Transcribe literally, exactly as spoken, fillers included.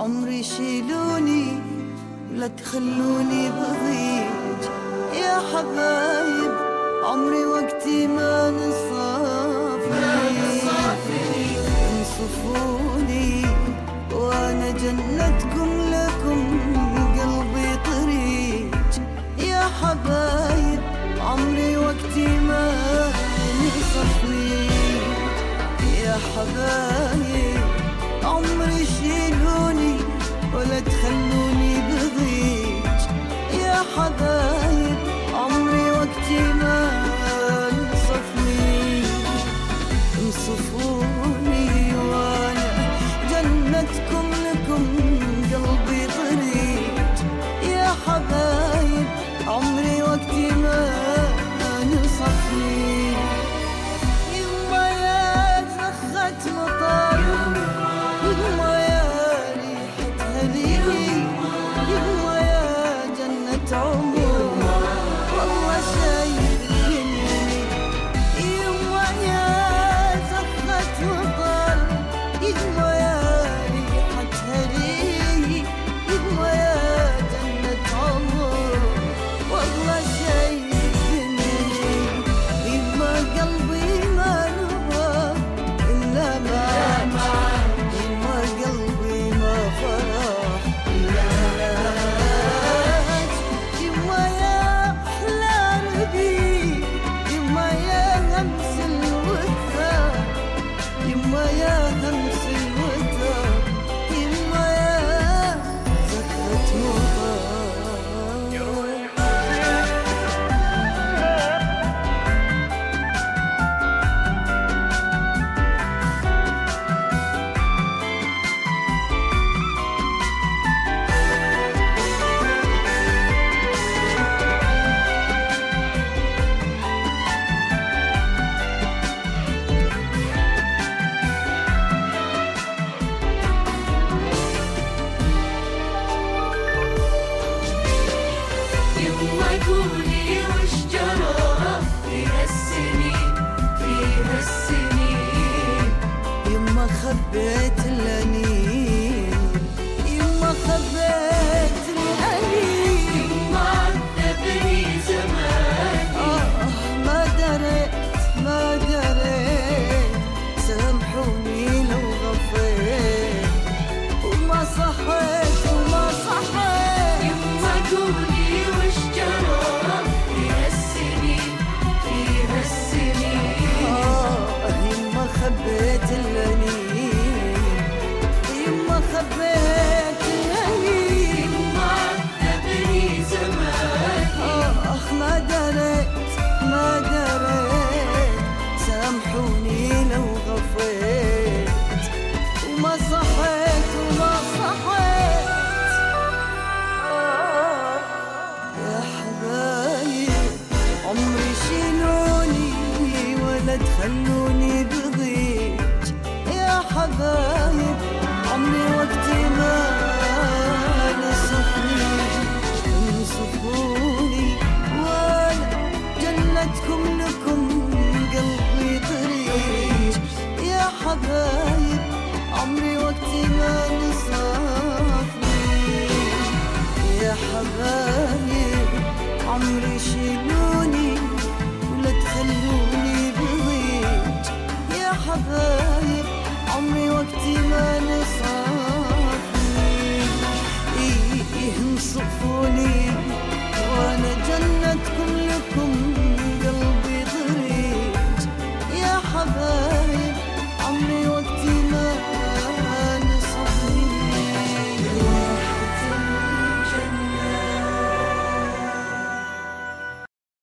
عمري شيلوني لا تخلوني بضيج يا حبايب، عمري وقتي ما نصافني، انصفوني وانا جنتكم لكم قلبي طريج يا حبايب، عمري وقتي ما نصفني يا حبايب، عمري شيلوني ولا تخلوني بضيج يا حبايب، عمري وقتي ما نصفني، انصفوني وانا جنتكم لكم قلبي طريج يا حبايب، عمري وقتي ما نصفني. يما يا زخة مطر، يما يا ريحة هدية، يما يا جنة عمر والله شايفيني، يما يا زخة مطر، يما يا ريحة هدية، يما يا جنة عمر والله شايفيني، يما قلبي ما نبغى إلا معاك، يما قلبي ما فرح إلا معاك، يما يا أحلى ربيع، يما يا همس الوثاق، يما يا همس الوثاق، يما يا زخة مطر. يما قولي وش جرى في هالسنين في هالسنين، يما خبيت الأنين، يما خبيت الأنين، يما عذبني زمان، آه ما دريت ما دريت، سامحوني لو غفيت وما صحيت وما صحيت. يما قولي وش جرى في هالسنين في هالسنين، آه يما خبيت الأنين، يما خبيت الأنين، يما عذبني زمان، آه ما دريت ما دريت، سامحوني لو غفيت وما صحيت وما صحيت. آه يا حبايب، عمري شيلوني ولا تخلوني بضيج يا حبايب، عمري وقتي ما نصفني، انصفوني وانا جنتكم لكم قلبي طريج يا حبايب، عمري وقتي ما نصفني يا حبايب، عمري شيلوني ولا تخلوني